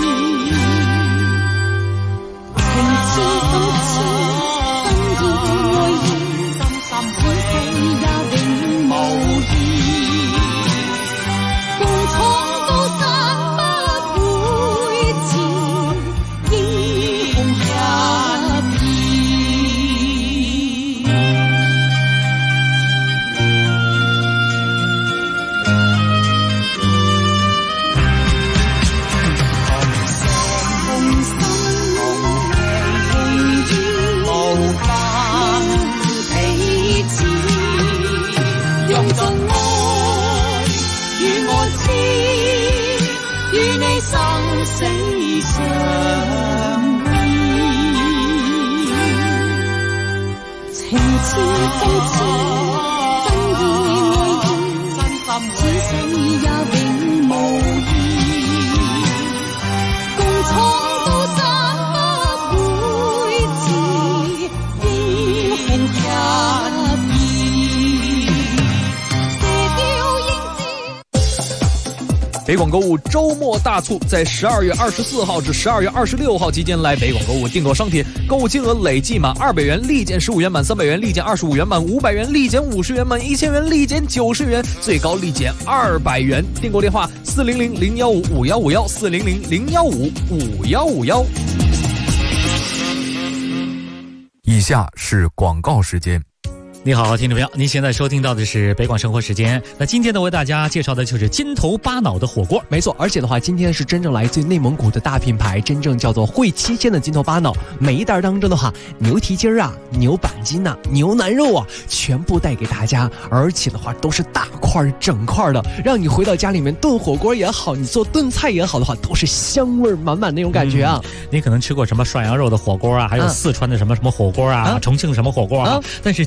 情痴心痴，真意愛意，此世也永無異。共闖高山不會遲，英雄合意。同心同意，無分彼此，用盡愛與愛痴，與你生死相依。情痴心痴，真意愛意，此世也永無異。共闖高山不會遲，英雄合意。射雕英姿。 北广购物周末大促，在12月24号至12月26号期间来北广购物订购商品，购物金额累计满200元立减15元，满300元立减25元，满500元立减50元，满1000元立减90元，最高立减200元。订购电话400-015-5151 400-015-5151。 以下是广告时间。 你好，听众朋友，您现在收听到的是北广生活时间。那今天呢，为大家介绍的就是金头巴脑的火锅。 没错，而且的话，今天是真正来自于内蒙古的大品牌，真正叫做会七鲜的金头巴脑。每一袋当中的话，牛蹄筋啊、牛板筋呐、牛腩肉啊，全部带给大家，而且的话都是大块整块的，让你回到家里面炖火锅也好，你做炖菜也好的话，都是香味满满那种感觉啊。 你可能吃过什么涮羊肉的火锅啊，还有四川的什么火锅啊，重庆什么火锅啊，但是金头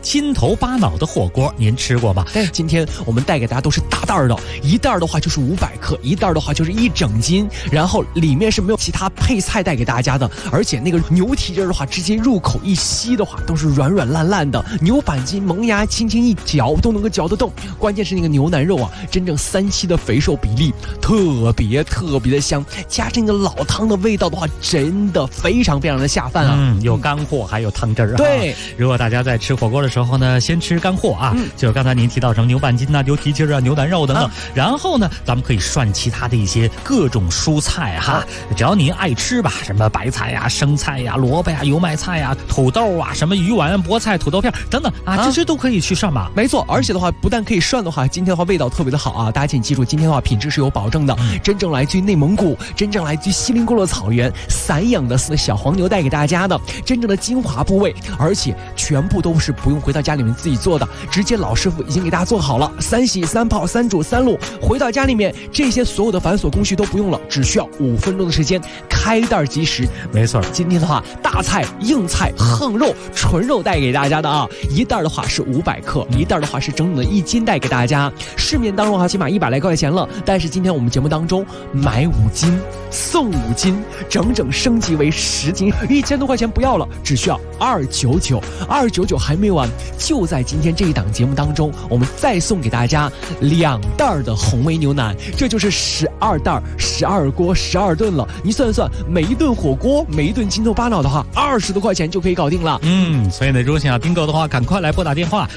头巴脑的火锅，您吃过吗？ 对，今天我们带给大家都是大袋的，一袋的话就是500克，一袋的话就是1整斤，然后里面是没有其他配菜带给大家的，而且那个牛蹄筋的话，直接入口一吸的话都是软软烂烂的，牛板筋萌芽轻轻一嚼都能够嚼得动，关键是那个牛腩肉啊，真正3:7的肥瘦比例，特别的香，加上那个老汤的味道的话，真的非常的下饭啊。 有干货还有汤汁儿啊。 对， 如果大家在吃火锅的时候呢，先吃干货啊，就是刚才您提到什么牛板筋啊、牛蹄筋啊、牛腩肉等等，然后呢，咱们可以涮其他的一些各种蔬菜哈，只要您爱吃吧，什么白菜呀、生菜呀、萝卜呀、油麦菜呀、土豆啊、什么鱼丸、菠菜、土豆片等等啊，这些都可以去涮吧。 没错，而且的话，不但可以涮的话，今天的话味道特别的好啊，大家请记住，今天的话品质是有保证的，真正来自于内蒙古，真正来自于锡林郭勒草原散养的小黄牛带给大家的真正的精华部位，而且全部都是不用回到家里面自己做的，直接老师傅已经给大家做好了，3洗3泡3煮3卤，回到家里面这些所有的繁琐工序都不用了，只需要5分钟的时间，开袋即食。 没错， 今天的话，大菜、硬菜、横肉、纯肉带给大家的啊，一袋的话是500克，一袋的话是整整的1斤带给大家。市面当中起码100来块钱了，但是今天我们节目当中买5斤送5斤，整整升级为10斤，1000多块钱不要了，只需要299还没完，就在今天这一档节目当中，我们再送给大家2袋的红焖牛腩，这就是12袋12锅12顿了。你算算，每一顿火锅，每一顿金头巴脑的话，20多块钱就可以搞定了。 所以呢，如果想要订购的话，赶快来拨打电话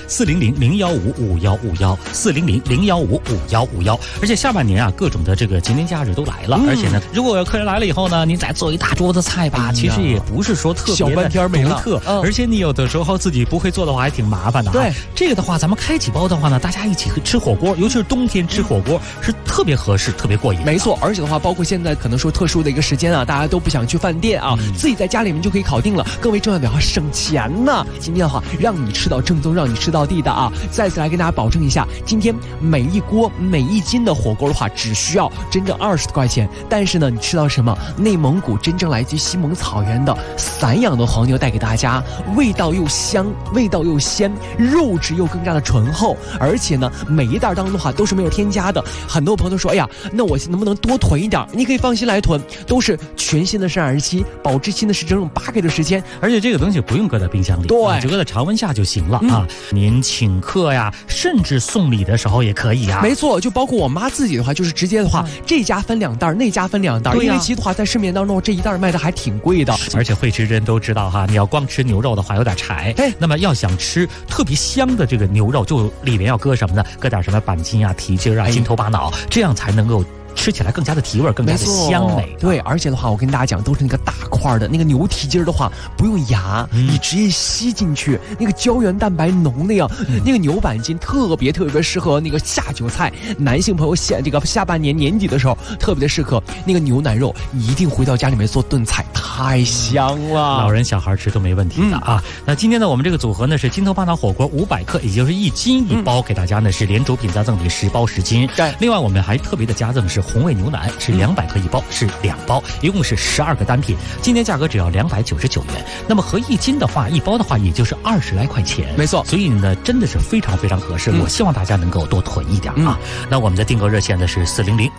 400-015-5151，400-015-5151。而且下半年啊，各种的这个节年假日都来了，而且呢，如果有客人来了以后呢，您再做一大桌子菜吧，其实也不是说特别小半天没了， 而且你有的时候自己不会做的话，还挺麻烦的。 对， 这个的话，咱们开几包的话呢，大家一起吃火锅，尤其是冬天吃火锅是特别合适、特别过瘾。 没错，而且的话，包括现在可能说特殊的一个时间啊，大家都不想去饭店啊，自己在家里面就可以搞定了。更为重要的要省钱呢。今天的话，让你吃到正宗，让你吃到地的啊！再次来跟大家保证一下，今天每一锅每1斤的火锅的话，只需要真正20多块钱。但是呢，你吃到什么？内蒙古真正来自于西蒙草原的散养的黄牛带给大家，味道又香，味道又鲜，肉质又更加的醇厚，而且呢，每一袋当中的话都是没有添加的。很多朋友都说，哎呀，那我能不能多囤一点？你可以放心来囤，都是全新的生产日期，保质期呢是整整8个月的时间， 而且这个东西不用搁在冰箱里， 对， 就搁在常温下就行了啊。您请客呀，甚至送礼的时候也可以啊。 没错，就包括我妈自己的话，就是直接的话，这家分2袋，那家分2袋，因为其实的话在市面当中这一袋卖的还挺贵的， 而且会吃人都知道哈，你要光吃牛肉的话有点柴，那么要想吃特别香的这个牛肉，就里面要搁什么呢？搁点什么板筋啊、蹄筋啊、金头巴脑，这样才能够吃起来更加的提味，更加的香美。 对，而且的话，我跟大家讲，都是那个大块的那个牛蹄筋的话，不用牙，你直接吸进去，那个胶原蛋白浓的呀。那个牛板筋特别适合那个下酒菜，男性朋友下半年年底的时候特别的适合。那个牛腩肉，你一定回到家里面做炖菜，太香了， 老人小孩吃都没问题的啊。那今天呢，我们这个组合呢是金头巴脑火锅500克，也就是1斤1包，给大家呢是连主品加赠礼10包10斤。 对， 另外我们还特别的加赠是红焖牛腩，是200克1包，是2包，一共是12个单品，今天价格只要299元。那么合1斤的话，1包的话也就是20来块钱， 没错。 所以呢，真的是非常合适。我希望大家能够多囤一点啊。那我们的订购热线呢是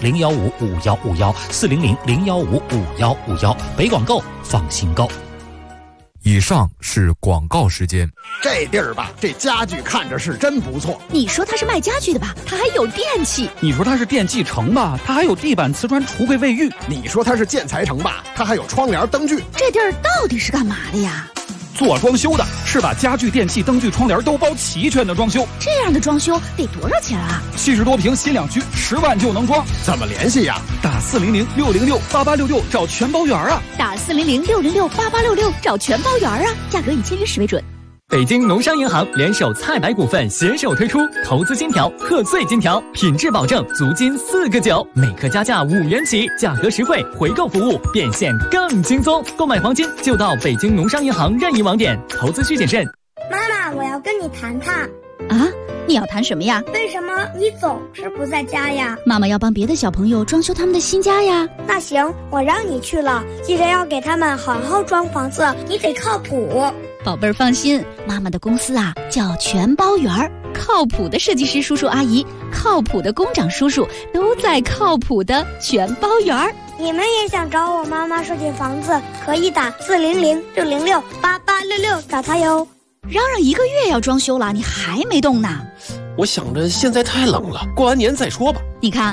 400-015-5151，400-015-5151，北广购放心购。 以上是广告时间。 这地儿吧，这家具看着是真不错。 你说它是卖家具的吧，它还有电器。 你说它是电器城吧，它还有地板、瓷砖、橱柜、卫浴。 你说它是建材城吧，它还有窗帘、灯具。 这地儿到底是干嘛的呀？ 做装修的，是把家具、电器、灯具、窗帘都包齐全的装修。 这样的装修得多少钱啊 ？70多平新两居，10万就能装。 怎么联系呀？ 打400-606-8866找全包圆啊！ 打400-606-8866找全包圆啊！价格以签约时为准。 北京农商银行联手菜百股份携手推出投资金条、贺岁金条，品质保证，足金4个9，每克加价5元起，价格实惠，回购服务变现更轻松。购买黄金就到北京农商银行任意网点，投资需谨慎。 妈妈，我要跟你谈谈。 啊，你要谈什么呀？ 为什么你总是不在家呀？ 妈妈要帮别的小朋友装修他们的新家呀。 那行，我让你去了，记得要给他们好好装房子，你得靠谱。 宝贝儿放心，妈妈的公司啊叫全包园儿，靠谱的设计师叔叔阿姨，靠谱的工长叔叔都在靠谱的全包园儿。 你们也想找我妈妈设计房子，可以打400-606-8866找她哟。 嚷嚷1个月要装修了，你还没动呢？ 我想着现在太冷了，过完年再说吧。 你看